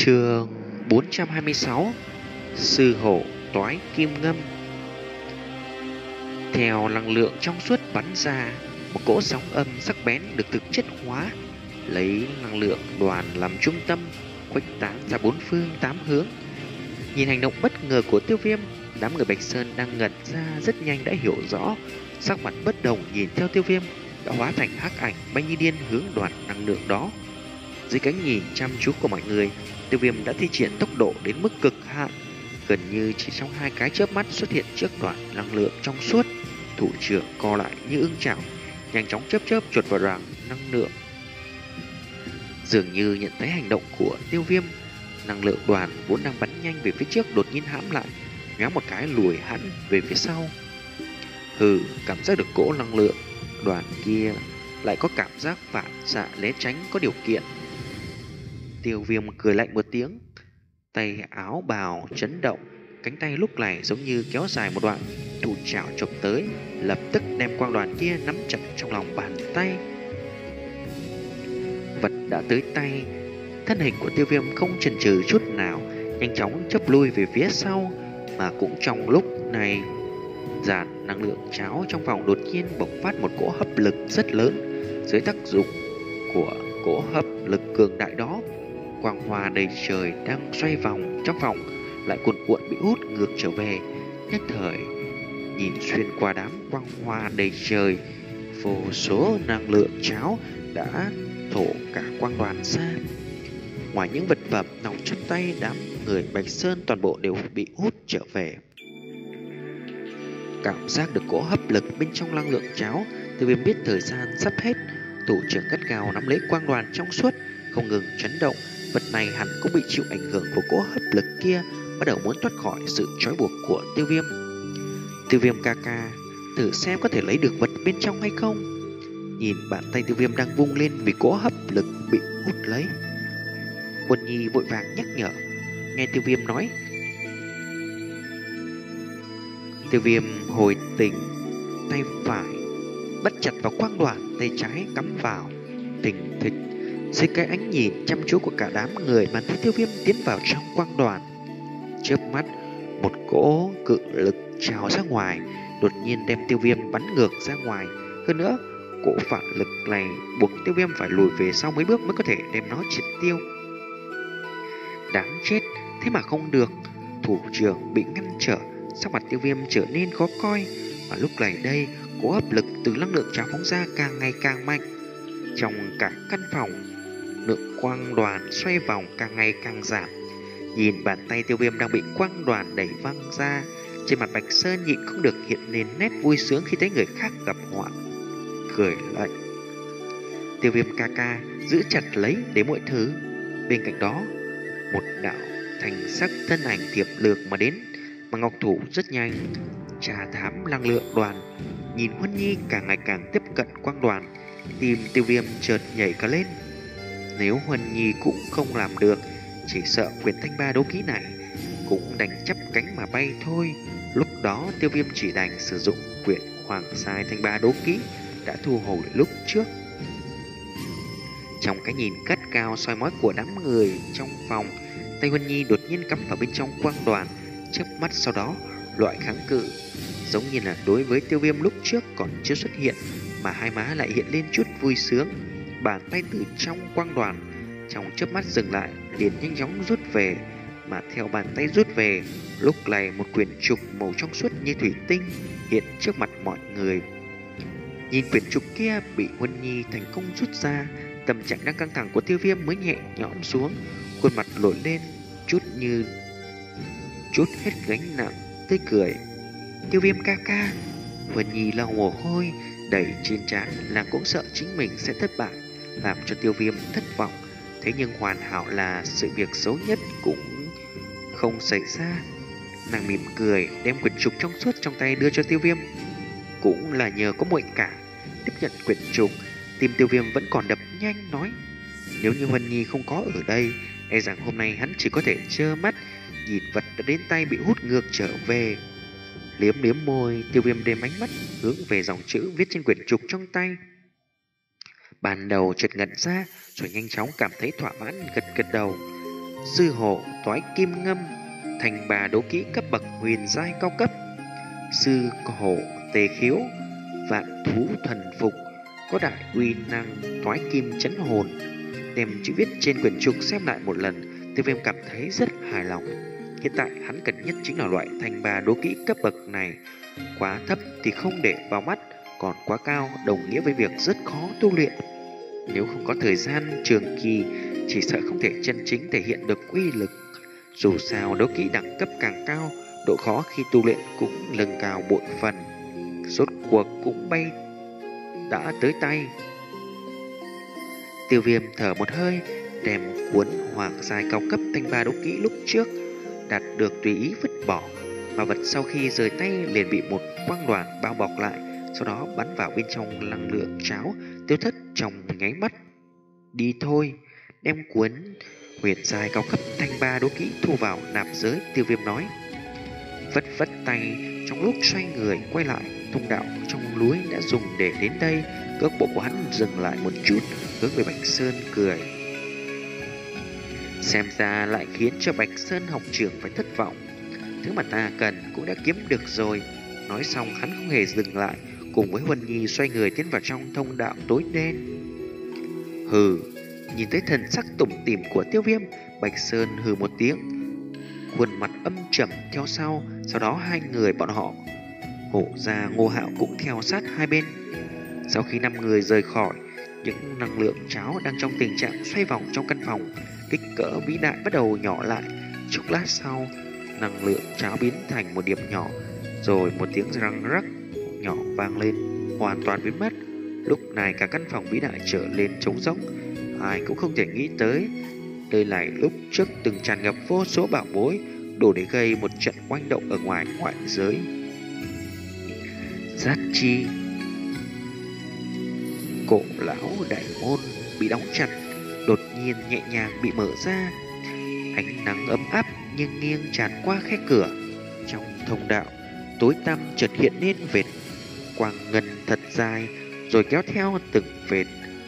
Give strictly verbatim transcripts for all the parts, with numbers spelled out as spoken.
Chương bốn trăm hai mươi sáu. Sư hổ toái kim ngâm. Theo năng lượng trong suốt bắn ra, một cỗ sóng âm sắc bén được thực chất hóa, lấy năng lượng đoàn làm trung tâm, khuếch tán ra bốn phương tám hướng. Nhìn hành động bất ngờ của Tiêu Viêm, đám người Bạch Sơn đang ngẩn ra rất nhanh đã hiểu rõ, sắc mặt bất đồng nhìn theo Tiêu Viêm đã hóa thành hắc ảnh bay như điên hướng đoàn năng lượng đó. Dưới cái nhìn chăm chú của mọi người, Tiêu Viêm đã thi triển tốc độ đến mức cực hạn, gần như chỉ trong hai cái chớp mắt xuất hiện trước đoàn năng lượng trong suốt. Thủ trưởng co lại như ưng chảo, nhanh chóng chớp chớp chuột vào đoàn năng lượng. Dường như nhận thấy hành động của Tiêu Viêm, năng lượng đoàn vốn đang bắn nhanh về phía trước đột nhiên hãm lại, nhoáng một cái lùi hẳn về phía sau. Hừ, cảm giác được cỗ năng lượng đoàn kia lại có cảm giác phản xạ né tránh có điều kiện. Tiêu Viêm cười lạnh một tiếng, tay áo bào chấn động, cánh tay lúc này giống như kéo dài một đoạn, thủ trảo chụp tới, lập tức đem quang đoàn kia nắm chặt trong lòng bàn tay. Vật đã tới tay, thân hình của Tiêu Viêm không chần chừ chút nào, nhanh chóng chớp lui về phía sau. Mà cũng trong lúc này, dàn năng lượng cháo trong vòng đột nhiên bộc phát một cỗ hấp lực rất lớn. Dưới tác dụng của cỗ hấp lực cường đại đó, quang hoa đầy trời đang xoay vòng trong vòng lại cuộn cuộn bị hút ngược trở về. Nhất thời nhìn xuyên qua đám quang hoa đầy trời, vô số năng lượng cháo đã thổ cả quang đoàn ra. Ngoài những vật phẩm nòng trong tay, đám người Bạch Sơn toàn bộ đều bị hút trở về. Cảm giác được cỗ hấp lực bên trong năng lượng cháo, Tiêu Viêm biết thời gian sắp hết. Thủ trưởng gắt gao nắm lấy quang đoàn trong suốt, không ngừng chấn động. Vật này hẳn cũng bị chịu ảnh hưởng của cỗ hấp lực kia, bắt đầu muốn thoát khỏi sự trói buộc của Tiêu Viêm. Tiêu Viêm ca ca, thử xem có thể lấy được vật bên trong hay không. Nhìn bàn tay Tiêu Viêm đang vung lên vì cỗ hấp lực bị hút lấy, Quân Nhi vội vàng nhắc nhở. Nghe Tiêu Viêm nói, Tiêu Viêm hồi tỉnh, tay phải bắt chặt vào quang đoàn, tay trái cắm vào, thình thịch. Dưới cái ánh nhìn chăm chú của cả đám người, mà thấy Tiêu Viêm tiến vào trong quang đoàn, chớp mắt một cỗ cự lực trào ra ngoài, đột nhiên đem Tiêu Viêm bắn ngược ra ngoài. Hơn nữa, cỗ phản lực này buộc Tiêu Viêm phải lùi về sau mấy bước mới có thể đem nó triệt tiêu. Đáng chết, thế mà không được. Thủ trưởng bị ngăn trở, sắc mặt Tiêu Viêm trở nên khó coi. Và lúc này đây, cỗ hấp lực từ năng lượng trào phóng ra càng ngày càng mạnh. Trong cả căn phòng, lượng quang đoàn xoay vòng càng ngày càng giảm. Nhìn bàn tay Tiêu Viêm đang bị quang đoàn đẩy văng ra, trên mặt Bạch Sơn nhịn không được hiện lên nét vui sướng khi thấy người khác gặp họa, cười lạnh. Tiêu Viêm ca ca, giữ chặt lấy để mọi thứ. Bên cạnh đó, một đạo thành sắc thân ảnh thiệp lược mà đến, mà ngọc thủ rất nhanh trà thám năng lượng đoàn. Nhìn Huân Nhi càng ngày càng tiếp cận quang đoàn, tim Tiêu Viêm chợt nhảy cả lên. Nếu Huân Nhi cũng không làm được, chỉ sợ quyền thanh ba đấu kỹ này cũng đành chắp cánh mà bay thôi. Lúc đó Tiêu Viêm chỉ đành sử dụng quyển Hoàng Sai thanh ba đấu kỹ đã thu hồi lúc trước. Trong cái nhìn cắt cao soi mói của đám người trong phòng, tay Huân Nhi đột nhiên cắm vào bên trong quang đoàn. Chớp mắt sau đó, loại kháng cự giống như là đối với Tiêu Viêm lúc trước còn chưa xuất hiện, mà hai má lại hiện lên chút vui sướng. Bàn tay từ trong quang đoàn trong chớp mắt dừng lại, liền nhanh chóng rút về. Mà theo bàn tay rút về, lúc này một quyển trục màu trong suốt như thủy tinh hiện trước mặt mọi người. Nhìn quyển trục kia bị Huân Nhi thành công rút ra, tâm trạng đang căng thẳng của Tiêu Viêm mới nhẹ nhõm xuống, khuôn mặt nổi lên chút như chút hết gánh nặng, tươi cười. Tiêu Viêm ca ca. Huân Nhi lau mồ hôi đầy trên trán, nàng cũng sợ chính mình sẽ thất bại, làm cho Tiêu Viêm thất vọng. Thế nhưng hoàn hảo là sự việc xấu nhất cũng không xảy ra. Nàng mỉm cười đem quyển trục trong suốt trong tay đưa cho Tiêu Viêm. Cũng là nhờ có muội cả. Tiếp nhận quyển trục, tim Tiêu Viêm vẫn còn đập nhanh, nói, nếu như Huân Nhi không có ở đây, e rằng hôm nay hắn chỉ có thể trơ mắt nhìn vật đã đến tay bị hút ngược trở về. Liếm liếm môi, Tiêu Viêm đem ánh mắt hướng về dòng chữ viết trên quyển trục trong tay. Ban đầu chợt ngẩn ra, rồi nhanh chóng cảm thấy thỏa mãn, gật gật đầu. sư hổ toái kim ngâm, thành bà đấu kỹ cấp bậc huyền giai cao cấp, sư hổ tề khiếu, vạn thú thần phục, có đại uy năng toái kim chấn hồn. Đem chữ viết trên quyển trục xem lại một lần, Tiêu Viêm cảm thấy rất hài lòng. Hiện tại hắn cần nhất chính là loại thành bà đố kỹ cấp bậc này. Quá thấp thì không để vào mắt, còn quá cao đồng nghĩa với việc rất khó tu luyện. Nếu không có thời gian trường kỳ, chỉ sợ không thể chân chính thể hiện được uy lực. Dù sao đấu kỹ đẳng cấp càng cao, độ khó khi tu luyện cũng nâng cao bội phần. Rốt cuộc cũng bay đã tới tay. Tiêu Viêm thở một hơi, đem cuốn hoàng giai cao cấp thanh ba đấu kỹ lúc trước đạt được tùy ý vứt bỏ, mà vật sau khi rời tay liền bị một quang đoàn bao bọc lại, sau đó bắn vào bên trong năng lượng cháo, tiêu thất trong nháy mắt. Đi thôi, đem cuốn huyền giai cao cấp thanh ba đấu kỹ thu vào nạp giới. Tiêu Viêm nói, vất vất tay, trong lúc xoay người quay lại, thông đạo trong núi đã dùng để đến đây. Cước bộ của hắn dừng lại một chút, hướng về Bạch Sơn cười. Xem ra lại khiến cho Bạch Sơn học trưởng phải thất vọng. Thứ mà ta cần cũng đã kiếm được rồi. Nói xong hắn không hề dừng lại, cùng với Huân Nhi xoay người tiến vào trong thông đạo tối đen. Hừ, nhìn thấy thần sắc tủm tỉm của Tiêu Viêm, Bạch Sơn hừ một tiếng, khuôn mặt âm trầm theo sau. Sau đó hai người bọn họ, Hổ Gia, Ngô Hạo cũng theo sát hai bên. Sau khi năm người rời khỏi, những năng lượng cháo đang trong tình trạng xoay vòng trong căn phòng, kích cỡ vĩ đại bắt đầu nhỏ lại. Chốc lát sau, năng lượng cháo biến thành một điểm nhỏ, rồi một tiếng răng rắc nhỏ vang lên, hoàn toàn biến mất. Lúc này cả căn phòng vĩ đại trở lên trống rỗng. Ai cũng không thể nghĩ tới, đây là lúc trước từng tràn ngập vô số bảo bối, đủ để gây một trận oanh động ở ngoài ngoại giới. Giác chi, cổ lão đại môn bị đóng chặt, đột nhiên nhẹ nhàng bị mở ra. Ánh nắng ấm áp nhưng nghiêng tràn qua khe cửa. Trong thông đạo tối tăm chợt hiện lên vệt quang ngân thật dài, rồi kéo theo từng vệt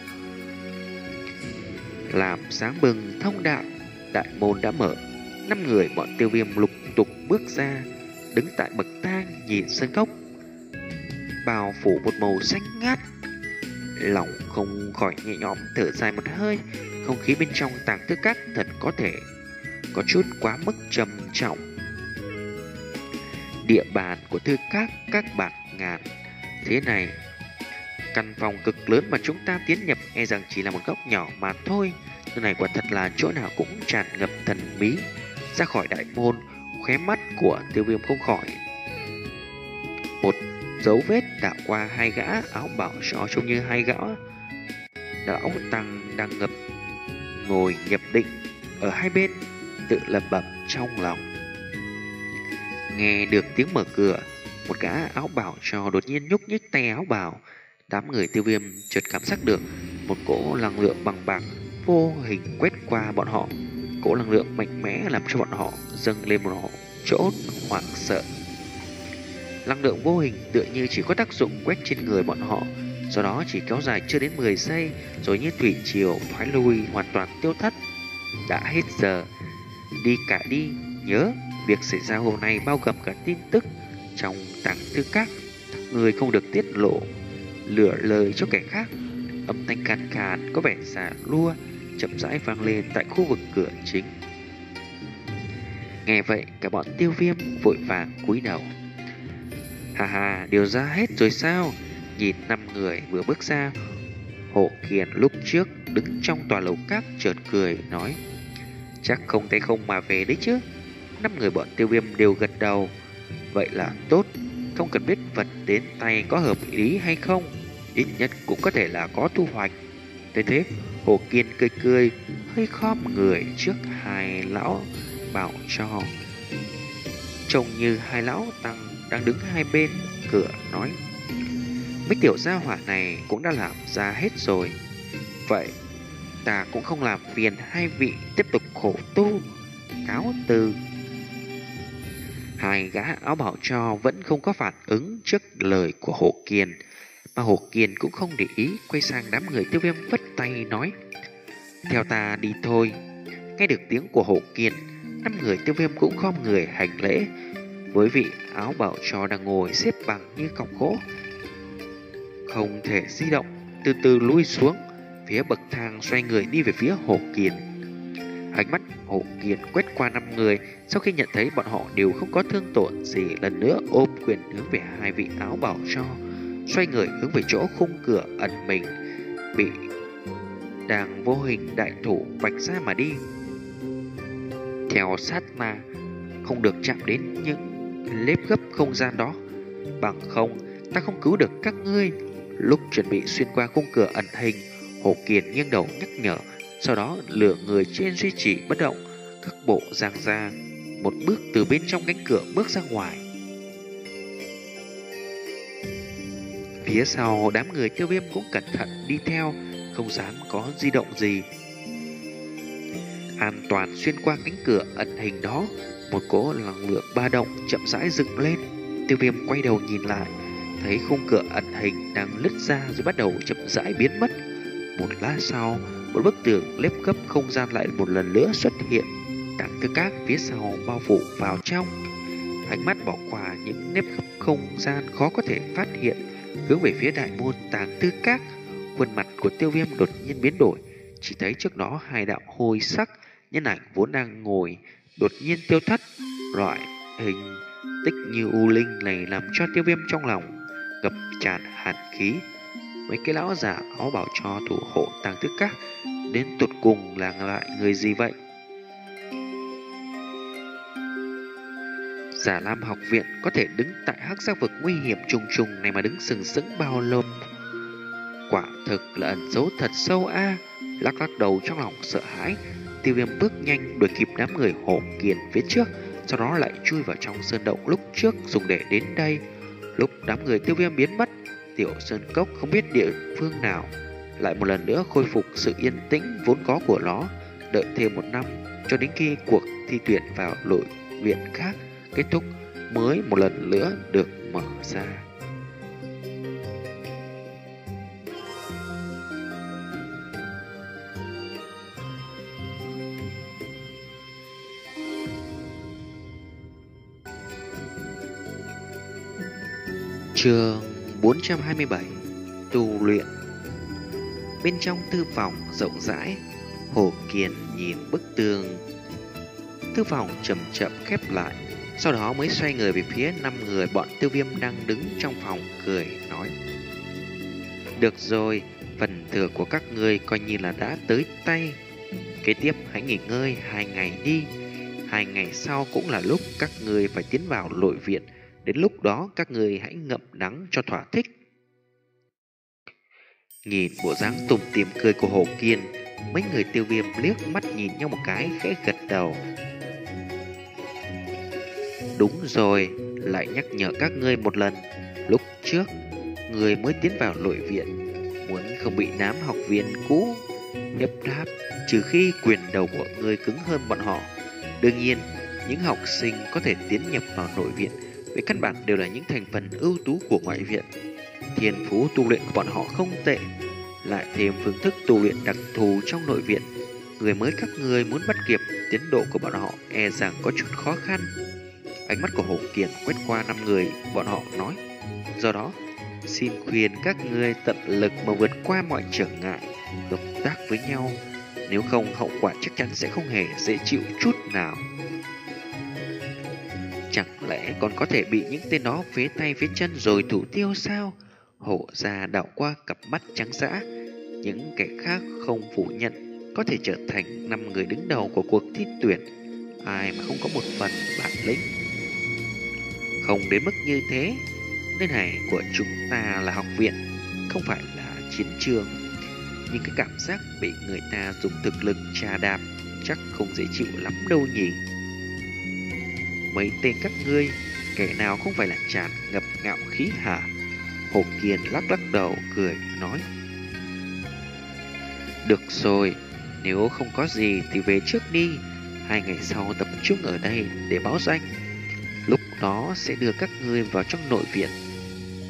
làm sáng bừng thông đạo. Đại môn đã mở. Năm người bọn Tiêu Viêm lục tục bước ra, đứng tại bậc thang nhìn sân cốc bao phủ một màu xanh ngát. Lòng không khỏi nhẹ nhõm thở dài một hơi. Không khí bên trong tàng thư các thật có thể có chút quá mức trầm trọng. Địa bàn của thư các các bạt ngàn thế này, căn phòng cực lớn mà chúng ta tiến nhập e rằng chỉ là một góc nhỏ mà thôi. Nơi này quả thật là chỗ nào cũng tràn ngập thần bí. Ra khỏi đại môn, khóe mắt của Tiêu Viêm không khỏi một dấu vết đảo qua hai gã áo bảo cho trông như hai gã lão tăng đang ngập ngồi nhập định ở hai bên, tự lẩm bẩm trong lòng. Nghe được tiếng mở cửa, một gã áo bảo cho đột nhiên nhúc nhích tay áo bảo. Đám người Tiêu Viêm chợt cảm giác được một cỗ năng lượng bằng bạc vô hình quét qua bọn họ. Cỗ năng lượng mạnh mẽ làm cho bọn họ dâng lên một chỗ hoảng sợ. Năng lượng vô hình tựa như chỉ có tác dụng quét trên người bọn họ, sau đó chỉ kéo dài chưa đến mười giây, rồi như thủy triều thoái lui hoàn toàn tiêu thất. Đã hết giờ, đi cả đi. Nhớ, việc xảy ra hôm nay bao gồm cả tin tức trong tàng thư các, người không được tiết lộ, lửa lời cho kẻ khác. Âm thanh khàn khàn có vẻ già lua chậm rãi vang lên tại khu vực cửa chính. Nghe vậy, cả bọn Tiêu Viêm vội vàng cúi đầu. Hà hà, điều ra hết rồi sao? Nhìn năm người vừa bước ra, Hộ Kiền lúc trước đứng trong tòa lầu các chợt cười nói, chắc không tay không mà về đấy chứ. Năm người bọn Tiêu Viêm đều gật đầu. Vậy là tốt, không cần biết vật đến tay có hợp lý hay không, ít nhất cũng có thể là có thu hoạch. Thế thế, Hồ Kiên cười cười, hơi khom người trước hai lão bảo cho, trông như hai lão tăng đang đứng hai bên cửa nói, mấy tiểu gia hỏa này cũng đã làm ra hết rồi. Vậy ta cũng không làm phiền hai vị tiếp tục khổ tu, cáo từ. Hai gã áo bảo cho vẫn không có phản ứng trước lời của Hồ Kiền, mà Hồ Kiền cũng không để ý, quay sang đám người Tiêu Viêm vất tay nói, theo ta đi thôi. Nghe được tiếng của Hổ Kiền, năm người Tiêu Viêm cũng khom người hành lễ với vị áo bảo cho đang ngồi xếp bằng như cọc gỗ, không thể di động, từ từ lui xuống phía bậc thang, xoay người đi về phía Hổ Kiền. Ánh mắt Hổ Kiền quét qua năm người, sau khi nhận thấy bọn họ đều không có thương tổn gì, lần nữa ôm quyền hướng về hai vị áo bảo cho, xoay người hướng về chỗ khung cửa ẩn mình bị đang vô hình đại thủ vạch ra mà đi. Theo sát ma, không được chạm đến những lớp gấp không gian đó, bằng không ta không cứu được các ngươi. Lúc chuẩn bị xuyên qua khung cửa ẩn hình, Hổ Kiền nghiêng đầu nhắc nhở, sau đó lửa người trên duy trì bất động, các bộ giang ra một bước từ bên trong cánh cửa bước ra ngoài. Phía sau đám người Tiêu Viêm cũng cẩn thận đi theo, không dám có di động gì. An toàn xuyên qua cánh cửa ẩn hình đó, một cỗ năng lượng ba động chậm rãi dựng lên. Tiêu Viêm quay đầu nhìn lại, thấy khung cửa ẩn hình đang lứt ra rồi bắt đầu chậm rãi biến mất. Một lát sau, một bức tường lép gấp không gian lại một lần nữa xuất hiện. Tàng Tư Các phía sau bao phủ vào trong. Ánh mắt bỏ qua những nếp gấp không gian khó có thể phát hiện, hướng về phía đại môn Tàng Tư Các. Khuôn mặt của Tiêu Viêm đột nhiên biến đổi, chỉ thấy trước đó hai đạo hồi sắc nhân ảnh vốn đang ngồi đột nhiên tiêu thất. Loại hình tích như u linh này làm cho Tiêu Viêm trong lòng ngập tràn hàn khí. Mấy cái lão giả áo bảo cho thủ hộ Tàng Tư Các đến tột cùng là lại người gì vậy? Giả Lam học viện có thể đứng tại hắc giác vực nguy hiểm trùng trùng này mà đứng sừng sững bao lâu? Quả thực là ẩn dấu thật sâu a. À. Lắc lắc đầu trong lòng sợ hãi, Tiêu Viêm bước nhanh đuổi kịp đám người Hổ Kiền phía trước, sau đó lại chui vào trong sơn động lúc trước dùng để đến đây. Lúc đám người Tiêu Viêm biến mất, Tiểu Sơn Cốc không biết địa phương nào lại một lần nữa khôi phục sự yên tĩnh vốn có của nó. Đợi thêm một năm cho đến khi cuộc thi tuyển vào nội viện khác kết thúc mới một lần nữa được mở ra. Chương bốn trăm hai mươi bảy. Tu luyện. Bên trong thư phòng rộng rãi, Hổ Kiền nhìn bức tường. Thư phòng chậm chậm khép lại, sau đó mới xoay người về phía năm người bọn Tiêu Viêm đang đứng trong phòng, cười nói: được rồi, phần thừa của các ngươi coi như là đã tới tay. Kế tiếp hãy nghỉ ngơi hai ngày đi. Hai ngày sau cũng là lúc các ngươi phải tiến vào nội viện. Đến lúc đó các ngươi hãy ngậm đắng cho thỏa thích. Nhìn bộ dáng tủm tỉm cười của Hổ Kiền, mấy người Tiêu Viêm liếc mắt nhìn nhau một cái, khẽ gật đầu. Đúng rồi, lại nhắc nhở các ngươi một lần. Lúc trước, người mới tiến vào nội viện, muốn không bị đám học viên cũ nhấp đáp, trừ khi quyền đầu của ngươi cứng hơn bọn họ. Đương nhiên, những học sinh có thể tiến nhập vào nội viện về căn bản đều là những thành phần ưu tú của ngoại viện. Thiên phú tu luyện của bọn họ không tệ, lại thêm phương thức tu luyện đặc thù trong nội viện, người mới các ngươi muốn bắt kịp tiến độ của bọn họ e rằng có chút khó khăn. Ánh mắt của Hổ Kiền quét qua năm người bọn họ nói: do đó xin khuyên các ngươi tận lực mà vượt qua mọi trở ngại, hợp tác với nhau, nếu không hậu quả chắc chắn sẽ không hề dễ chịu chút nào. Chẳng lẽ còn có thể bị những tên đó phế tay phế chân rồi thủ tiêu sao? Hổ ra đảo qua cặp mắt trắng dã. Những kẻ khác không phủ nhận có thể trở thành năm người đứng đầu của cuộc thi tuyển, ai mà không có một phần bản lĩnh. Không đến mức như thế. Nơi này của chúng ta là học viện, không phải là chiến trường. Nhưng cái cảm giác bị người ta dùng thực lực trà đạp chắc không dễ chịu lắm đâu nhỉ. Mấy tên các ngươi, kẻ nào không phải là tràn ngập ngạo khí hả? Hổ Kiền lắc lắc đầu cười nói: được rồi, nếu không có gì thì về trước đi. Hai ngày sau tập trung ở đây để báo danh, lúc đó sẽ đưa các ngươi vào trong nội viện.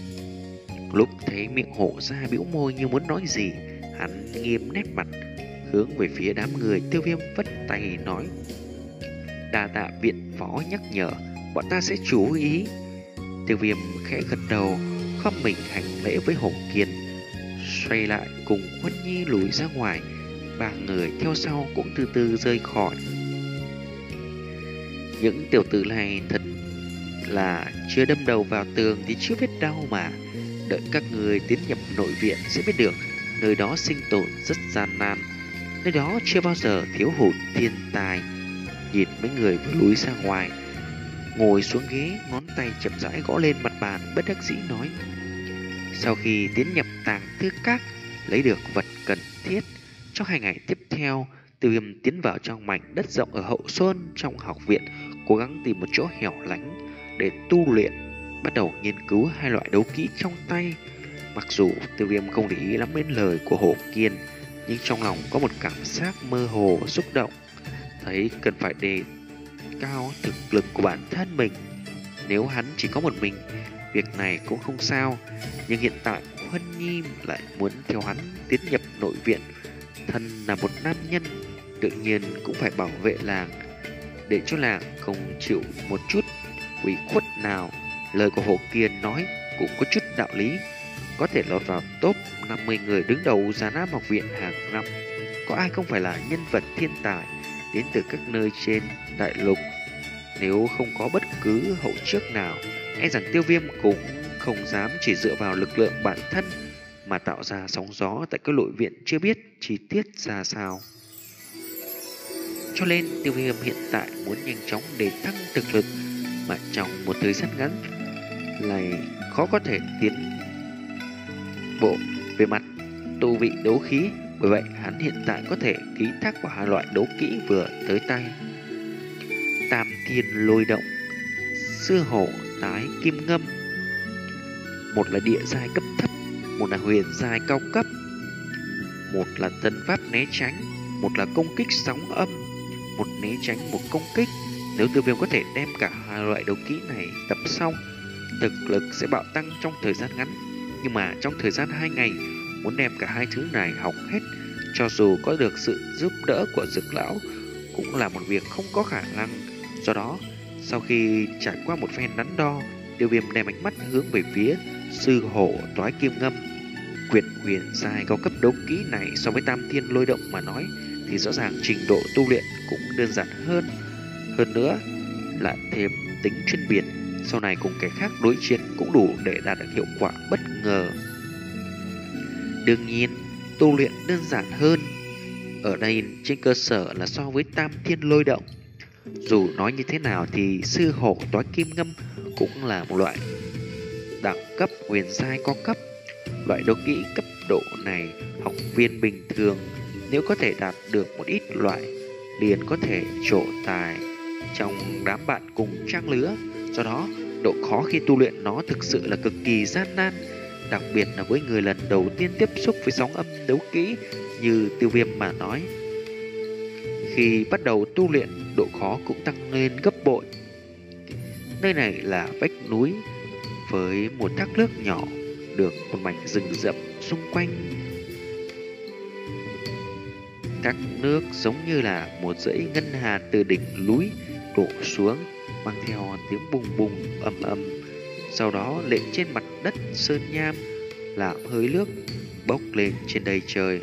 Lúc thấy miệng Hổ ra bĩu môi như muốn nói gì, hắn nghiêm nét mặt, hướng về phía đám người. Tiêu Viêm vất tay nói: đa tạ viện phó nhắc nhở, bọn ta sẽ chú ý. Tiêu Viêm khẽ gật đầu, khom mình hành lễ với Hổ Kiên, xoay lại cùng Huân Nhi lùi ra ngoài. Ba người theo sau cũng từ từ rời khỏi. Những tiểu tử này thật là chưa đâm đầu vào tường thì chưa biết đau mà. Đợi các người tiến nhập nội viện sẽ biết được, nơi đó sinh tồn rất gian nan, nơi đó chưa bao giờ thiếu hụt thiên tài. Nhìn mấy người vừa lùi ra ngoài, ngồi xuống ghế, ngón tay chậm rãi gõ lên mặt bàn, bất đắc dĩ nói: sau khi tiến nhập tàng thư các, lấy được vật cần thiết, trong hai ngày tiếp theo, Tiêu Viêm tiến vào trong mảnh đất rộng ở hậu sơn trong học viện, cố gắng tìm một chỗ hẻo lánh để tu luyện, bắt đầu nghiên cứu hai loại đấu kỹ trong tay. Mặc dù Tiêu Viêm không để ý lắm đến lời của Hổ Kiên, nhưng trong lòng có một cảm giác mơ hồ xúc động, thấy cần phải đề cao thực lực của bản thân mình. Nếu hắn chỉ có một mình, việc này cũng không sao, nhưng hiện tại Huân Nhi lại muốn theo hắn tiến nhập nội viện. Thân là một nam nhân, tự nhiên cũng phải bảo vệ làng, để cho làng không chịu một chút ủy khuất nào. Lời của Hồ Kiên nói cũng có chút đạo lý. Có thể lọt vào top năm mươi người đứng đầu Già Nam học viện hàng năm, có ai không phải là nhân vật thiên tài đến từ các nơi trên đại lục. Nếu không có bất cứ hậu trước nào, e rằng Tiêu Viêm cũng không dám chỉ dựa vào lực lượng bản thân mà tạo ra sóng gió tại các nội viện chưa biết chi tiết ra sao. Cho nên Tiêu Viêm hiện tại muốn nhanh chóng để tăng thực lực, mà trong một thời gian ngắn lại khó có thể tiến bộ về mặt tu vị đấu khí. Bởi vậy hắn hiện tại có thể ký thác vào hai loại đấu kỹ vừa tới tay: Tam Thiên Lôi Động, Sư Hổ Tái Kim Ngâm. Một là địa giai cấp thấp, một là huyền giai cao cấp. Một là tân pháp né tránh, một là công kích sóng âm. Một né tránh, một công kích. Nếu Tiêu Viêm có thể đem cả hai loại đấu kỹ này tập xong, thực lực sẽ bạo tăng trong thời gian ngắn. Nhưng mà trong thời gian hai ngày, muốn đem cả hai thứ này học hết, cho dù có được sự giúp đỡ của Dực Lão, cũng là một việc không có khả năng. Do đó, sau khi trải qua một phen đắn đo, Tiêu Viêm đem ánh mắt hướng về phía Sư Hổ Toái Kim Ngâm. Quyển huyền giai cao cấp đấu kỹ này so với Tam Thiên Lôi Động mà nói thì rõ ràng trình độ tu luyện cũng đơn giản hơn. Hơn nữa, lại thêm tính chuyên biệt, sau này cùng kẻ khác đối chiến cũng đủ để đạt được hiệu quả bất ngờ. Đương nhiên, tu luyện đơn giản hơn ở đây trên cơ sở là so với Tam Thiên Lôi Động. Dù nói như thế nào thì Sư Hổ Toái Kim Ngâm cũng là một loại đẳng cấp huyền giai cao cấp. Loại đấu kỹ cấp độ này, học viên bình thường nếu có thể đạt được một ít loại, liền có thể trổ tài trong đám bạn cùng trang lứa. Do đó, độ khó khi tu luyện nó thực sự là cực kỳ gian nan, đặc biệt là với người lần đầu tiên tiếp xúc với sóng âm đấu kỹ như Tiêu Viêm mà nói. Khi bắt đầu tu luyện, độ khó cũng tăng lên gấp bội. Nơi này là vách núi với một thác nước nhỏ, được một mảnh rừng rậm xung quanh. Thác nước giống như là một dãy ngân hà từ đỉnh núi đổ xuống, mang theo tiếng bùng bùng ầm ầm, sau đó lệ trên mặt đất sơn nham, làm hơi nước bốc lên trên đầy trời.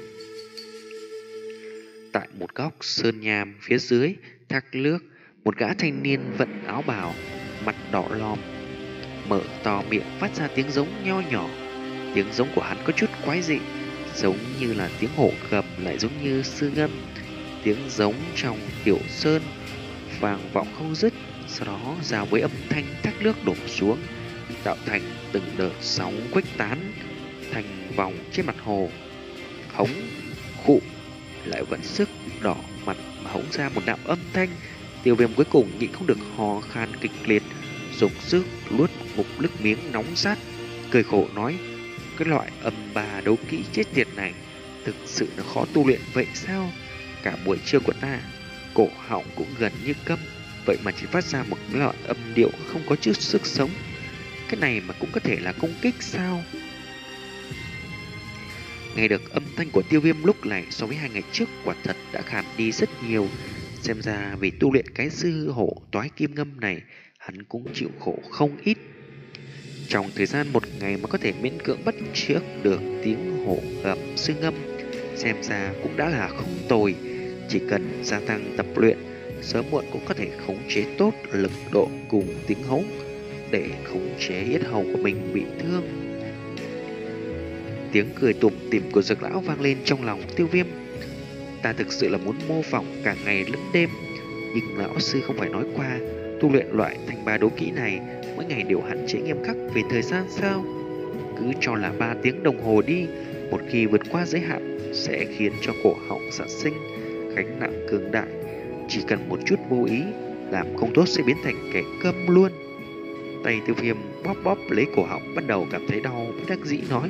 Tại một góc sơn nham phía dưới thác nước, một gã thanh niên vận áo bào, mặt đỏ lòm, mở to miệng phát ra tiếng giống nho nhỏ. Tiếng giống của hắn có chút quái dị, giống như là tiếng hổ gầm lại giống như sư ngâm. Tiếng giống trong tiểu sơn vang vọng không dứt, sau đó giao với âm thanh thác nước đổ xuống, tạo thành từng đợt sóng khuếch tán thành vòng trên mặt hồ. Hống khụ lại vẫn sức đỏ mặt mà hống ra một đạo âm thanh. Tiêu Viêm cuối cùng nhịn không được hò khan kịch liệt, dùng sức luốt một nước miếng nóng rát, cười khổ nói: cái loại âm bà đấu kỹ chết tiệt này thực sự là khó tu luyện vậy sao? Cả buổi trưa của ta, cổ họng cũng gần như câm, vậy mà chỉ phát ra một loại âm điệu không có chút sức sống. Cái này mà cũng có thể là công kích sao? Nghe được âm thanh của Tiêu Viêm lúc này so với hai ngày trước quả thật đã khàn đi rất nhiều. Xem ra vì tu luyện cái sư hổ toái kim ngâm này, hắn cũng chịu khổ không ít. Trong thời gian một ngày mà có thể miễn cưỡng bắt chước được tiếng hổ gầm sư ngâm, xem ra cũng đã là không tồi. Chỉ cần gia tăng tập luyện, sớm muộn cũng có thể khống chế tốt lực độ cùng tiếng hống, để khống chế yết hầu của mình bị thương. Tiếng cười tủm tỉm của Dược lão vang lên trong lòng Tiêu Viêm. Ta thực sự là muốn mô phỏng cả ngày lẫn đêm, nhưng lão sư không phải nói qua tu luyện loại thanh ba đấu kỹ này mỗi ngày đều hạn chế nghiêm khắc về thời gian sao? Cứ cho là ba tiếng đồng hồ đi, một khi vượt qua giới hạn sẽ khiến cho cổ họng sản sinh gánh nặng cường đại. Chỉ cần một chút vô ý, làm không tốt sẽ biến thành kẻ câm luôn. Tay Tiêu Viêm bóp bóp lấy cổ họng, bắt đầu cảm thấy đau, bất đắc dĩ nói.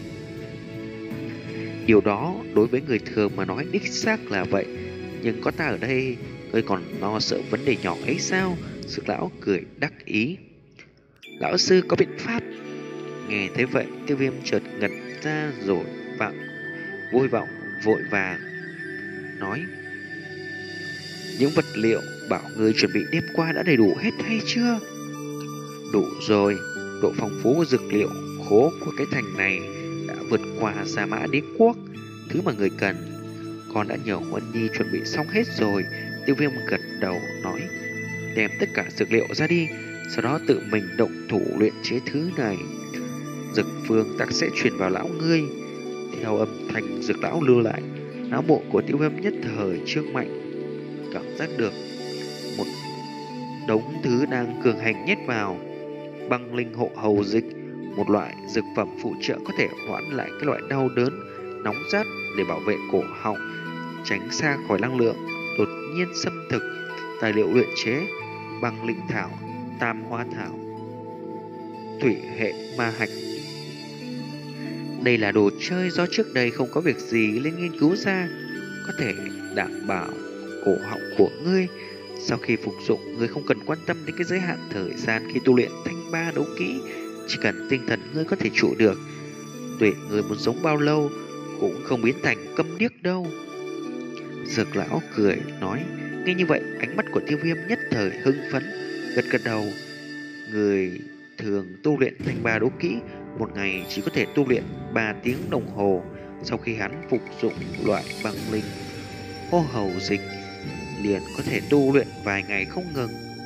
Điều đó đối với người thường mà nói đích xác là vậy, nhưng có ta ở đây, ngươi còn lo sợ vấn đề nhỏ ấy sao? Dược lão cười đắc ý. Lão sư có biện pháp. Nghe thế vậy, Tiêu Viêm chợt ngẩn ra rồi vọng vui vọng vội vàng nói: những vật liệu bảo ngươi chuẩn bị đêm qua đã đầy đủ hết hay chưa? Đủ rồi, độ phong phú của dược liệu khố của cái thành này đã vượt qua Sa Mã Đế quốc. Thứ mà người cần, con đã nhờ Huân Nhi chuẩn bị xong hết rồi. Tiêu Viêm gật đầu nói: đem tất cả dược liệu ra đi, sau đó tự mình động thủ luyện chế thứ này. Dược phương ta sẽ truyền vào lão ngươi. Theo âm thanh dược lão lưu lại, não bộ của Tiêu Viêm nhất thời trương mạnh, cảm giác được một đống thứ đang cường hành nhét vào. Băng linh hộ hầu dịch, một loại dược phẩm phụ trợ có thể hoãn lại cái loại đau đớn nóng rát để bảo vệ cổ họng, tránh xa khỏi năng lượng đột nhiên xâm thực. Tài liệu luyện chế: băng linh thảo, tam hoa thảo, thủy hệ ma hạch. Đây là đồ chơi do trước đây không có việc gì nên nghiên cứu ra, có thể đảm bảo cổ họng của ngươi. Sau khi phục dụng, ngươi không cần quan tâm đến cái giới hạn thời gian khi tu luyện thanh ba đấu kỹ, chỉ cần tinh thần ngươi có thể trụ được, tuệ ngươi muốn sống bao lâu cũng không biến thành câm điếc đâu. Dược lão cười nói. Nghe như vậy, ánh mắt của Tiêu Viêm nhất thời hưng phấn, gật gật đầu. Người thường tu luyện thanh ba đấu kỹ một ngày chỉ có thể tu luyện ba tiếng đồng hồ. Sau khi hắn phục dụng loại băng linh hô hầu dịch, liền có thể tu luyện vài ngày không ngừng.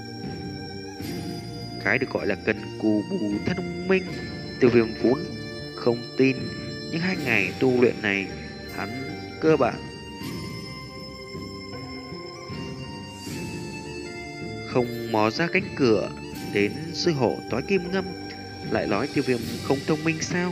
Cái được gọi là cần cù bù thông minh. Tiêu Viêm vốn không tin, nhưng hai ngày tu luyện này hắn cơ bản không mò ra cánh cửa đến sư hổ toái kim ngâm. Lại nói Tiêu Viêm không thông minh sao?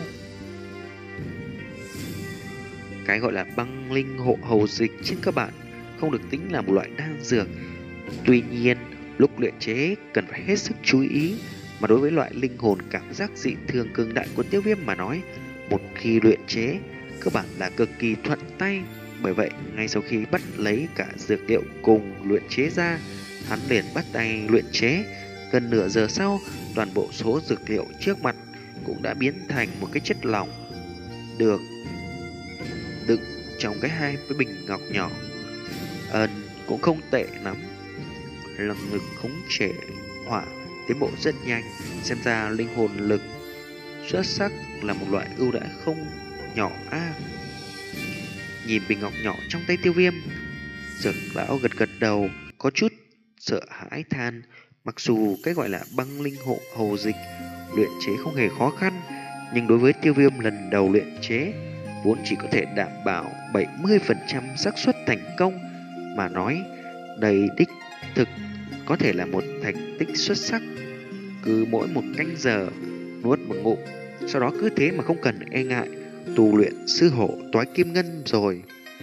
Cái gọi là băng linh hộ hầu dịch trên cơ bản không được tính là một loại đan dược. Tuy nhiên, lúc luyện chế cần phải hết sức chú ý. Mà đối với loại linh hồn cảm giác dị thường cường đại của Tiêu Viêm mà nói, một khi luyện chế, cơ bản là cực kỳ thuận tay. Bởi vậy, ngay sau khi bắt lấy cả dược liệu cùng luyện chế ra, hắn liền bắt tay luyện chế. Gần nửa giờ sau, toàn bộ số dược liệu trước mặt cũng đã biến thành một cái chất lỏng được đựng trong cái hai cái bình ngọc nhỏ. Ừm, cũng không tệ lắm. Lăng ngực khống chế hỏa tiến bộ rất nhanh, xem ra linh hồn lực xuất sắc là một loại ưu đãi không nhỏ a. À, nhìn bình ngọc nhỏ trong tay Tiêu Viêm, Dược lão gật gật đầu, có chút sợ hãi than. Mặc dù cái gọi là băng linh hộ hầu dịch luyện chế không hề khó khăn, nhưng đối với Tiêu Viêm lần đầu luyện chế, vốn chỉ có thể đảm bảo bảy mươi phần trăm xác suất thành công mà nói, đây đích thực có thể là một thành tích xuất sắc. Cứ mỗi một canh giờ nuốt một ngụm, sau đó cứ thế mà không cần e ngại tu luyện sư hổ toái kim ngân rồi.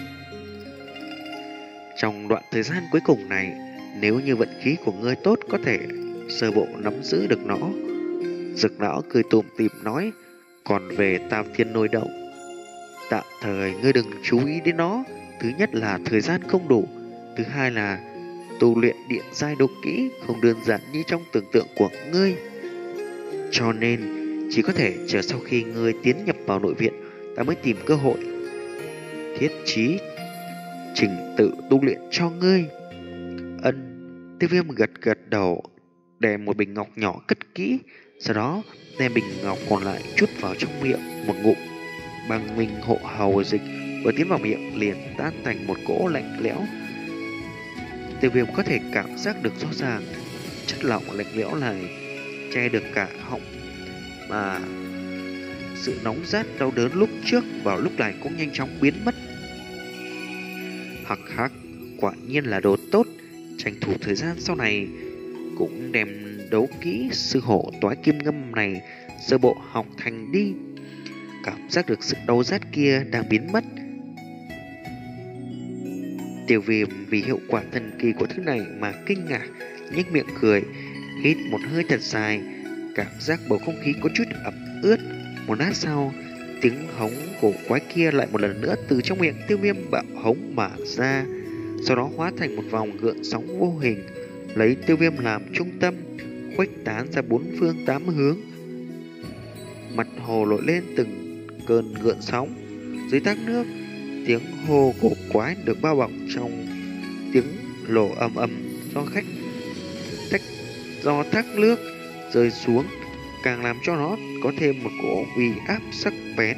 Trong đoạn thời gian cuối cùng này, nếu như vận khí của ngươi tốt, có thể sơ bộ nắm giữ được nó. Dực lão cười tủm tỉm nói. Còn về Tào Thiên Nôi Động, tạm thời ngươi đừng chú ý đến nó. Thứ nhất là thời gian không đủ, thứ hai là tu luyện điện giai đấu kỹ không đơn giản như trong tưởng tượng của ngươi. Cho nên chỉ có thể chờ sau khi ngươi tiến nhập vào nội viện, ta mới tìm cơ hội thiết trí trình tự tu luyện cho ngươi. Ân. Tiêu Viêm gật gật đầu, đem một bình ngọc nhỏ cất kỹ, sau đó đem bình ngọc còn lại chút vào trong miệng một ngụm. Băng minh hộ hầu dịch vừa tiến vào miệng liền tan thành một cỗ lạnh lẽo. Tiêu Viêm có thể cảm giác được rõ ràng chất lỏng lạnh lẽo này che được cả họng, mà sự nóng rát đau đớn lúc trước vào lúc này cũng nhanh chóng biến mất. Hắc hắc, quả nhiên là đồ tốt. Tranh thủ thời gian sau này cũng đem đấu kỹ sư hổ toái kim ngâm này sơ bộ học thành đi. Cảm giác được sự đau rát kia đang biến mất. Tiêu Viêm vì hiệu quả thần kỳ của thứ này mà kinh ngạc, nhếch miệng cười, hít một hơi thật dài, cảm giác bầu không khí có chút ẩm ướt. Một lát sau, tiếng hống cổ quái kia lại một lần nữa từ trong miệng Tiêu Viêm bạo hống mà ra, sau đó hóa thành một vòng gợn sóng vô hình, lấy Tiêu Viêm làm trung tâm, khuếch tán ra bốn phương tám hướng. Mặt hồ nổi lên từng cơn gợn sóng. Dưới thác nước, tiếng hô cổ quái được bao bọc trong tiếng lồ ầm ầm do khách tách do thác nước rơi xuống, càng làm cho nó có thêm một cỗ uy áp sắc bén.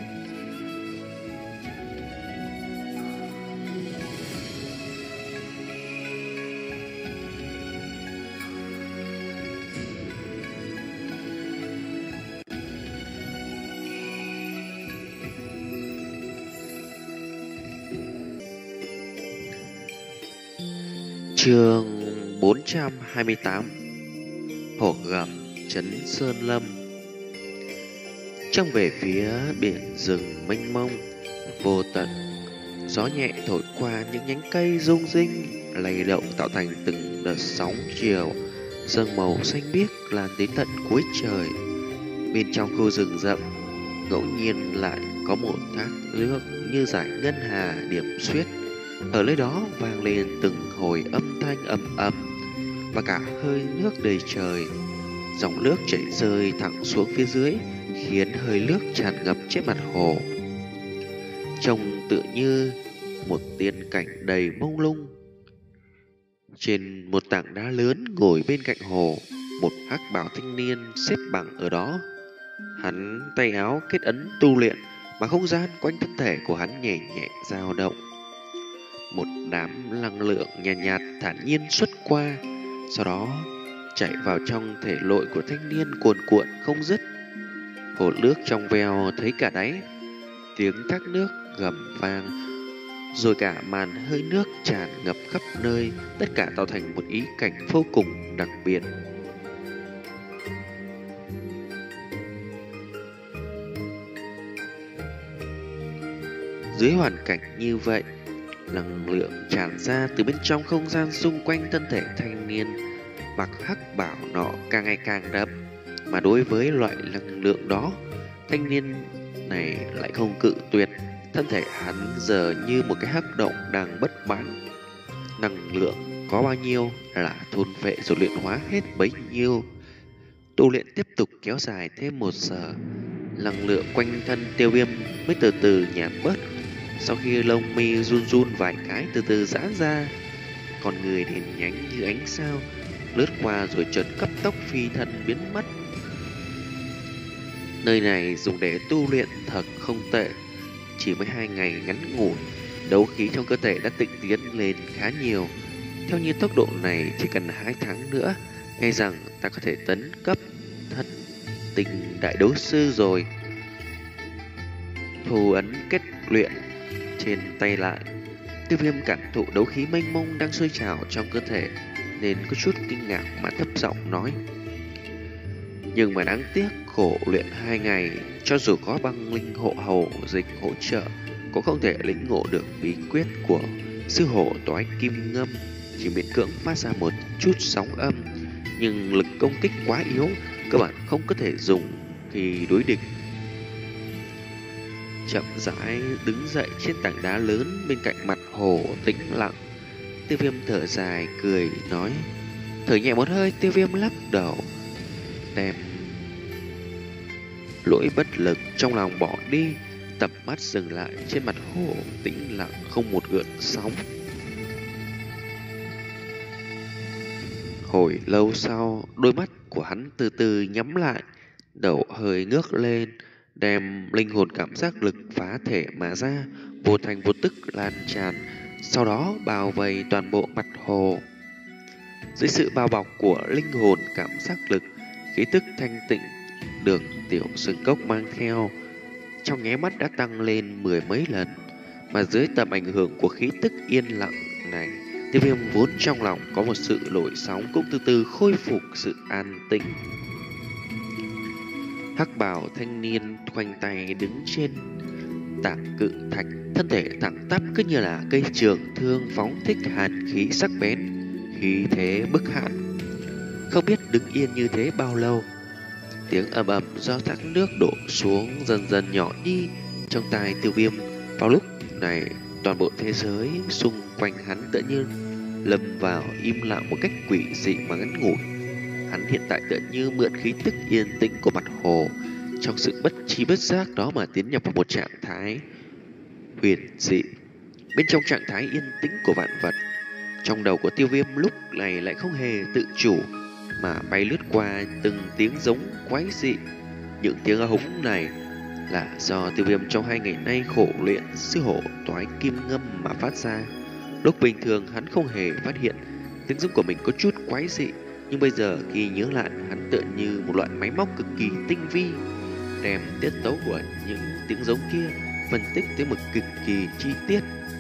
Chương bốn trăm hai mươi tám. Hổ gầm trấn Sơn Lâm. Trong về phía biển rừng mênh mông vô tận, gió nhẹ thổi qua những nhánh cây rung rinh lay động tạo thành từng đợt sóng chiều, sương màu xanh biếc lan đến tận cuối trời. Bên trong khu rừng rậm, ngẫu nhiên lại có một thác nước như dải ngân hà điểm xuyết. Ở nơi đó vang lên từng hồi âm thanh ầm ầm và cả hơi nước đầy trời. Dòng nước chảy rơi thẳng xuống phía dưới, khiến hơi nước tràn ngập trên mặt hồ, trông tự như một tiên cảnh đầy mông lung. Trên một tảng đá lớn ngồi bên cạnh hồ, một hắc bào thanh niên xếp bằng ở đó. Hắn tay áo kết ấn tu luyện, mà không gian quanh thân thể của hắn nhẹ nhẹ dao động. Một đám năng lượng nhàn nhạt, nhạt thản nhiên xuất qua, sau đó chạy vào trong thể lội của thanh niên cuồn cuộn không dứt. Hồ nước trong veo thấy cả đáy, tiếng thác nước gầm vang, rồi cả màn hơi nước tràn ngập khắp nơi, tất cả tạo thành một ý cảnh vô cùng đặc biệt. Dưới hoàn cảnh như vậy, năng lượng tràn ra từ bên trong không gian xung quanh thân thể thanh niên mặc hắc bảo nọ càng ngày càng đậm. Mà đối với loại năng lượng đó, thanh niên này lại không cự tuyệt. Thân thể hắn giờ như một cái hắc động đang bất mãn. Năng lượng có bao nhiêu là thôn vệ rồi luyện hóa hết bấy nhiêu. Tu luyện tiếp tục kéo dài thêm một giờ, năng lượng quanh thân Tiêu Viêm mới từ từ nhạt bớt. Sau khi lông mi run run vài cái từ từ giãn ra, con người đèn nhánh như ánh sao lướt qua rồi chợt cấp tốc phi thân biến mất. Nơi này dùng để tu luyện thật không tệ. Chỉ mới hai ngày ngắn ngủi, đấu khí trong cơ thể đã tịnh tiến lên khá nhiều. Theo như tốc độ này, chỉ cần hai tháng nữa, nghe rằng ta có thể tấn cấp thất tinh đại đấu sư rồi. Thu ấn kết luyện trên tay lại, Tiêu Viêm cảm thụ đấu khí mênh mông đang sôi trào trong cơ thể, nên có chút kinh ngạc mà thấp giọng nói: nhưng mà đáng tiếc, khổ luyện hai ngày, cho dù có băng linh hộ hầu dịch hỗ trợ, cũng không thể lĩnh ngộ được bí quyết của sư hổ toái kim ngâm, chỉ miễn cưỡng phát ra một chút sóng âm, nhưng lực công kích quá yếu, cơ bản không có thể dùng khi đối địch. Chậm rãi đứng dậy trên tảng đá lớn bên cạnh mặt hồ tĩnh lặng, Tiêu Viêm thở dài cười nói, thở nhẹ một hơi, Tiêu Viêm lắc đầu, đem lỗi bất lực trong lòng bỏ đi, Tầm mắt dừng lại trên mặt hồ tĩnh lặng không một gợn sóng. Hồi lâu sau, đôi mắt của hắn từ từ nhắm lại, đầu hơi ngước lên, đem linh hồn cảm giác lực phá thể mà ra, vô thành vô tức lan tràn, sau đó bao vây toàn bộ mặt hồ. Dưới sự bao bọc của linh hồn cảm giác lực, khí tức thanh tịnh được Tiểu Sơn Cốc mang theo, trong nháy mắt đã tăng lên mười mấy lần. Mà dưới tầm ảnh hưởng của khí tức yên lặng này, Tiêu Viêm vốn trong lòng có một sự nổi sóng cũng từ từ khôi phục sự an tĩnh. Hắc bào thanh niên khoanh tay đứng trên tảng cự thạch, thân thể thẳng tắp cứ như là cây trường thương phóng thích hàn khí sắc bén, khí thế bức hãn. Không biết đứng yên như thế bao lâu, tiếng ầm ầm do thác nước đổ xuống dần dần nhỏ đi trong tai Tiêu Viêm. Vào lúc này, toàn bộ thế giới xung quanh hắn tựa như lâm vào im lặng một cách quỷ dị mà ngắn ngủi. Hắn hiện tại tựa như mượn khí tức yên tĩnh của mặt hồ, trong sự bất tri bất giác đó mà tiến nhập vào một trạng thái huyền dị. Bên trong trạng thái yên tĩnh của vạn vật, trong đầu của Tiêu Viêm lúc này lại không hề tự chủ mà bay lướt qua từng tiếng giống quái dị. Những tiếng hống này là do Tiêu Viêm trong hai ngày nay khổ luyện sư hổ toái kim ngâm mà phát ra. Lúc bình thường hắn không hề phát hiện tiếng giống của mình có chút quái dị, nhưng bây giờ khi nhớ lại, hắn tựa như một loại máy móc cực kỳ tinh vi, đem tiết tấu của những tiếng giống kia phân tích tới một cực kỳ chi tiết.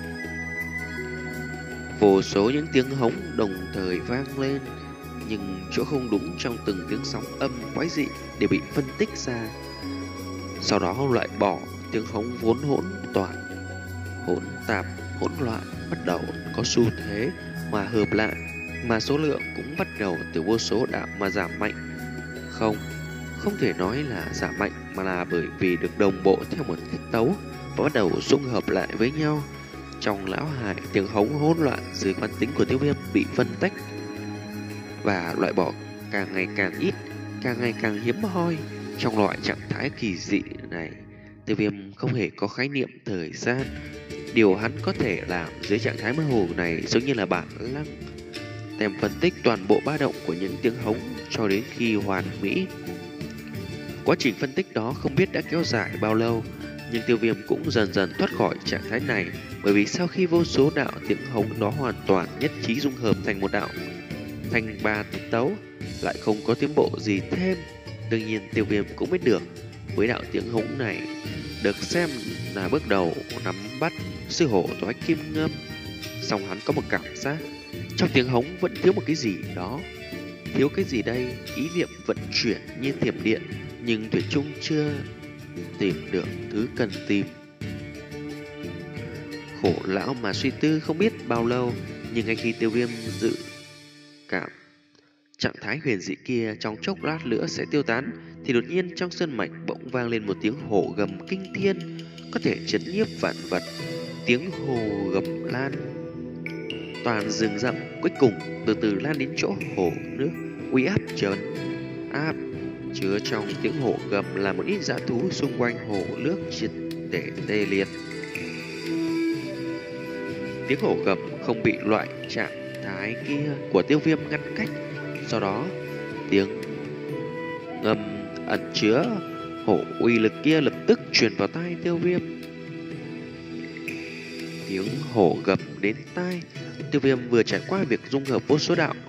Vô số những tiếng hống đồng thời vang lên, nhưng chỗ không đúng trong từng tiếng sóng âm quái dị đều bị phân tích ra, sau đó loại bỏ tiếng hống vốn hỗn toản, hỗn tạp, hỗn loạn bắt đầu có xu thế mà hợp lại, mà số lượng cũng bắt đầu từ vô số đạo mà giảm mạnh. Không, không thể nói là giảm mạnh, mà là bởi vì được đồng bộ theo một tiết tấu và bắt đầu dung hợp lại với nhau. Trong lão hải, tiếng hống hỗn loạn dưới quán tính của Tiêu Viêm bị phân tách và loại bỏ càng ngày càng ít, càng ngày càng hiếm hoi. Trong loại trạng thái kỳ dị này, Tiêu Viêm không hề có khái niệm thời gian. Điều hắn có thể làm dưới trạng thái mơ hồ này giống như là bản lăng, đem phân tích toàn bộ ba động của những tiếng hống cho đến khi hoàn mỹ. Quá trình phân tích đó không biết đã kéo dài bao lâu, nhưng Tiêu Viêm cũng dần dần thoát khỏi trạng thái này, bởi vì sau khi vô số đạo tiếng hống đó hoàn toàn nhất trí dung hợp thành một đạo thành ba tiết tấu, lại không có tiến bộ gì thêm. Đương nhiên Tiêu Viêm cũng biết được, với đạo tiếng hống này được xem là bước đầu nắm bắt sư hổ toái kim ngâm, song hắn có một cảm giác trong tiếng hống vẫn thiếu một cái gì đó. Thiếu cái gì đây? Ý niệm vận chuyển như thiểm điện, nhưng Thủy Trung chưa tìm được thứ cần tìm. Khổ lão mà suy tư không biết bao lâu, nhưng ngay khi Tiêu Viêm dự cảm trạng thái huyền dị kia trong chốc lát nữa sẽ tiêu tán, thì đột nhiên trong sơn mạch bỗng vang lên một tiếng hổ gầm kinh thiên, có thể chấn nhiếp vạn vật. Tiếng hồ gầm lan toàn rừng rậm, cuối cùng từ từ lan đến chỗ hồ nước, uy áp trấn áp. Chứa trong tiếng hổ gầm là một ít dã thú xung quanh hồ nước triệt để tê liệt. Tiếng hổ gầm không bị loại trạng thái kia của Tiêu Viêm ngăn cách. Sau đó tiếng ngầm ẩn chứa hổ uy lực kia lập tức truyền vào tai Tiêu Viêm. Tiếng hổ gầm đến tai Tiêu Viêm vừa trải qua việc dung hợp vô số đạo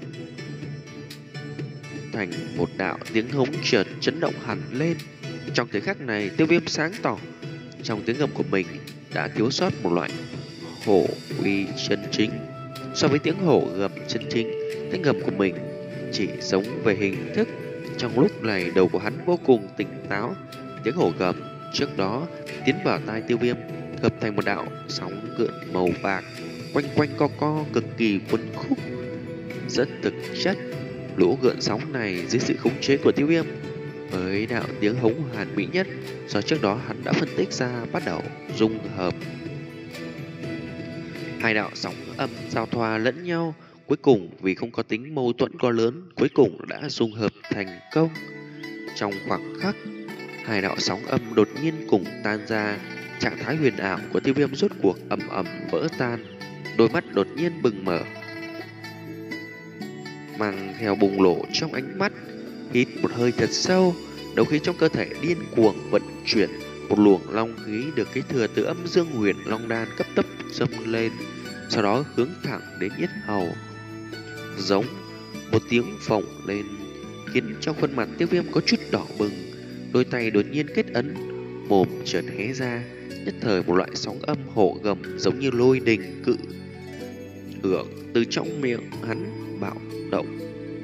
thành một đạo tiếng hống chợt chấn động hẳn lên. Trong thời khắc này, Tiêu Viêm sáng tỏ, trong tiếng gầm của mình đã thiếu sót một loại hổ uy chân chính. So với tiếng hổ gầm chân chính, tiếng gầm của mình chỉ giống về hình thức. Trong lúc này, đầu của hắn vô cùng tỉnh táo. Tiếng hổ gầm trước đó tiến vào tai Tiêu Viêm, hợp thành một đạo sóng gợn màu bạc, quanh quanh co co cực kỳ cuốn khúc, rất thực chất. Lũ gợn sóng này dưới sự khống chế của Tiêu Viêm với đạo tiếng hống hoàn mỹ nhất do trước đó hắn đã phân tích ra bắt đầu dung hợp. Hai đạo sóng âm giao thoa lẫn nhau, cuối cùng vì không có tính mâu thuẫn quá lớn, cuối cùng đã dung hợp thành công. Trong khoảng khắc, hai đạo sóng âm đột nhiên cùng tan ra, Trạng thái huyền ảo của Tiêu Viêm rốt cuộc ầm ầm vỡ tan, đôi mắt đột nhiên bừng mở, mang theo bùng nổ trong ánh mắt. Hít một hơi thật sâu, đấu khí trong cơ thể điên cuồng vận chuyển, một luồng long khí được kế thừa từ âm dương huyền long đan cấp tốc dâng lên, sau đó hướng thẳng đến yết hầu. Giống một tiếng phồng lên, khiến cho khuôn mặt Tiêu Viêm có chút đỏ bừng, đôi tay đột nhiên kết ấn, mồm chợt hé ra, nhất thời một loại sóng âm hộ gầm giống như lôi đình cự hưởng từ trong miệng hắn bạo động.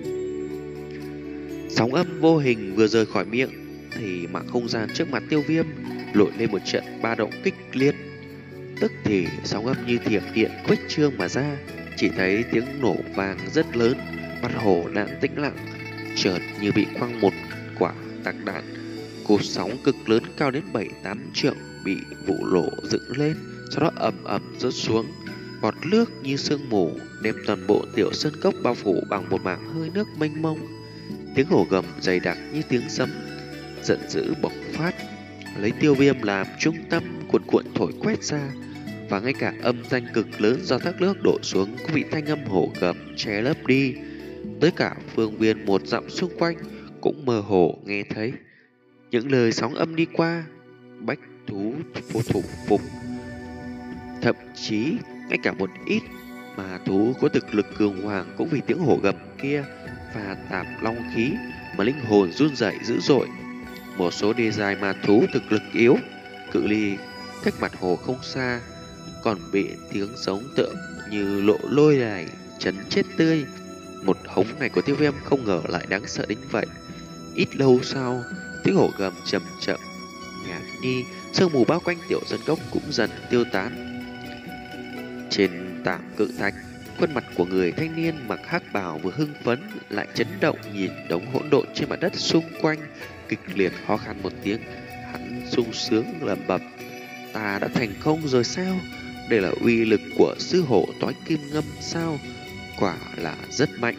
Sóng âm vô hình vừa rời khỏi miệng thì mạng không gian trước mặt Tiêu Viêm nổi lên một trận ba động kịch liệt. Tức thì sóng âm như thiểm điện khuếch trương mà ra, chỉ thấy tiếng nổ vang rất lớn, mặt hồ đang tĩnh lặng, chợt như bị quăng một quả tạc đạn. Cột sóng cực lớn cao đến bảy tám trượng bị vụ nổ dựng lên, sau đó ầm ầm rớt xuống, bọt nước như sương mù đem toàn bộ tiểu sơn cốc bao phủ bằng một mảng hơi nước mênh mông. Tiếng hổ gầm dày đặc như tiếng sấm giận dữ bộc phát, lấy Tiêu Viêm làm trung tâm cuộn cuộn thổi quét ra, và ngay cả âm thanh cực lớn do thác nước đổ xuống cũng bị thanh âm hổ gầm che lấp đi. Tới cả phương viên một dặm xung quanh cũng mơ hồ nghe thấy những lời sóng âm đi qua. Bách thú vô thủ phục, thậm chí ngay cả một ít mà thú có thực lực cường hoàng cũng vì tiếng hổ gầm kia và tạp long khí mà linh hồn run rẩy dữ dội. Một số đê dài mà thú thực lực yếu, cự ly cách mặt hồ không xa, còn bị tiếng giống tựa như lộ lôi này chấn chết tươi. Một hống này của Tiêu Viêm không ngờ lại đáng sợ đến vậy. Ít lâu sau, tiếng hổ gầm chậm chậm nhạt đi, sương mù bao quanh tiểu sơn cốc cũng dần tiêu tán. Trên tảng cự thạch, khuôn mặt của người thanh niên mặc hắc bào vừa hưng phấn lại chấn động, nhìn đống hỗn độn trên mặt đất xung quanh, kịch liệt ho khan một tiếng. Hắn sung sướng lẩm bẩm: ta đã thành công rồi sao? Đây là uy lực của sư hổ toái kim ngâm sao? Quả là rất mạnh.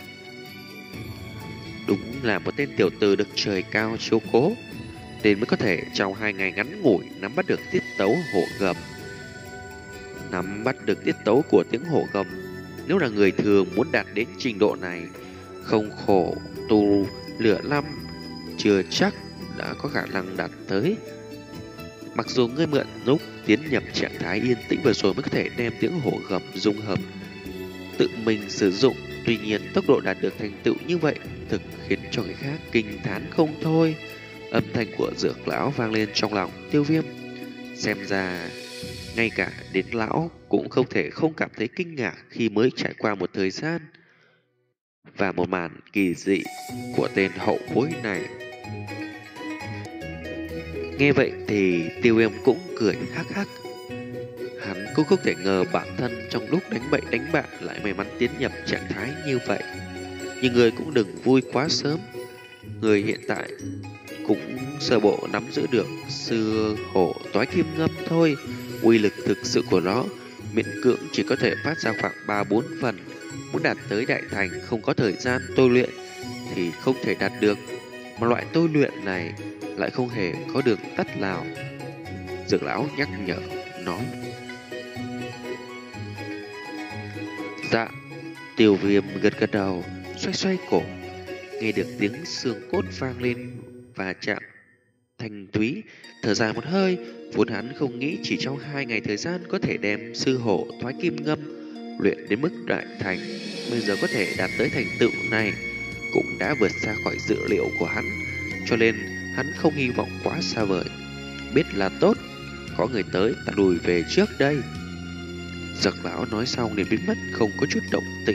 Đúng là một tên tiểu tử được trời cao chiếu cố, nên mới có thể trong hai ngày ngắn ngủi nắm bắt được tiết tấu hổ gầm. Nắm bắt được tiết tấu của tiếng hổ gầm, nếu là người thường muốn đạt đến trình độ này, không khổ tu lửa năm chưa chắc đã có khả năng đạt tới. Mặc dù ngươi mượn lúc tiến nhập trạng thái yên tĩnh vừa rồi mới có thể đem tiếng hổ gầm dung hợp tự mình sử dụng, tuy nhiên tốc độ đạt được thành tựu như vậy thực khiến cho người khác kinh thán không thôi. Âm thanh của dược lão vang lên trong lòng Tiêu Viêm. Xem ra ngay cả đến lão cũng không thể không cảm thấy kinh ngạc khi mới trải qua một thời gian và một màn kỳ dị của tên hậu bối này. Nghe vậy thì Tiêu Viêm cũng cười hắc hắc. Hắn cũng không thể ngờ bản thân trong lúc đánh bậy đánh bạ lại may mắn tiến nhập trạng thái như vậy. Nhưng người cũng đừng vui quá sớm. Người hiện tại cũng sơ bộ nắm giữ được sư hổ toái kim ngâm thôi. Uy lực thực sự của nó miễn cưỡng chỉ có thể phát ra khoảng ba bốn phần. Muốn đạt tới đại thành không có thời gian tôi luyện thì không thể đạt được. Mà loại tôi luyện này lại không hề có đường tắt nào. Dược lão nhắc nhở nói. Dạ. Tiêu Viêm gật gật đầu, xoay xoay cổ. Nghe được tiếng xương cốt vang lên và chạm thanh thúy, thở dài một hơi. Vốn hắn không nghĩ chỉ trong hai ngày thời gian có thể đem sư hổ thoái kim ngâm luyện đến mức đại thành, bây giờ có thể đạt tới thành tựu này cũng đã vượt xa khỏi dự liệu của hắn, cho nên hắn không hy vọng quá xa vời. Biết là tốt, có người tới ta lùi về trước đây. Dược lão nói xong liền biến mất không có chút động tĩnh.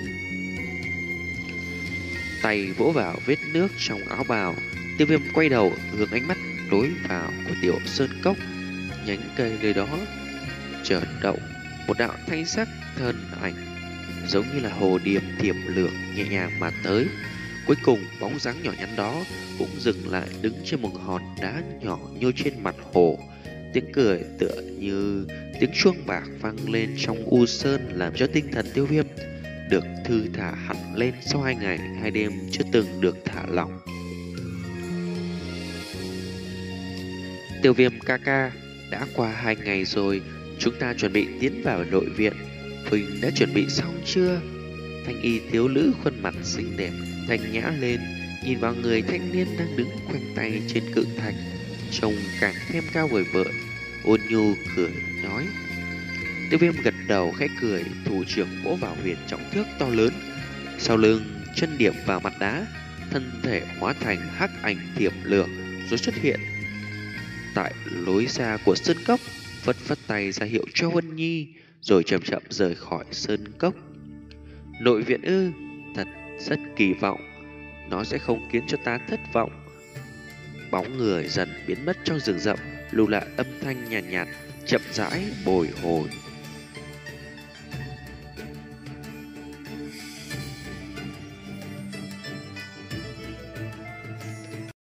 Tay vỗ vào vết nước trong áo bào, Tiêu Viêm quay đầu hướng ánh mắt đối vào của tiểu sơn cốc. Nhánh cây nơi đó chợt động, một đạo thanh sắc thân ảnh giống như là hồ điệp thiểm lược nhẹ nhàng mà tới. Cuối cùng bóng dáng nhỏ nhắn đó cũng dừng lại đứng trên một hòn đá nhỏ nhô trên mặt hồ. Tiếng cười tựa như tiếng chuông bạc vang lên trong u sơn, làm cho tinh thần Tiêu Viêm được thư thả hẳn lên sau hai ngày hai đêm chưa từng được thả lỏng. Tiêu Viêm ca ca, Đã qua hai ngày rồi, chúng ta chuẩn bị tiến vào nội viện. Huỳnh đã chuẩn bị xong chưa? Thanh y thiếu nữ khuôn mặt xinh đẹp, thanh nhã lên, nhìn vào người thanh niên đang đứng khoanh tay trên cự thạch, trông càng thêm cao vời vợi, ôn nhu cười nói. Tiêu Viêm gật đầu khẽ cười, thủ trưởng vỗ vào huyền trọng thước to lớn, sau lưng chân điểm vào mặt đá, thân thể hóa thành hắc ảnh thiểm lửa rồi xuất hiện tại lối ra của sơn cốc, phất phất tay ra hiệu cho Huân Nhi, rồi chậm chậm rời khỏi sơn cốc. Nội viện ư? Thật rất kỳ vọng, nó sẽ không khiến cho ta thất vọng. Bóng người dần biến mất trong rừng rậm, lưu lại âm thanh nhàn nhạt, nhạt chậm rãi bồi hồi.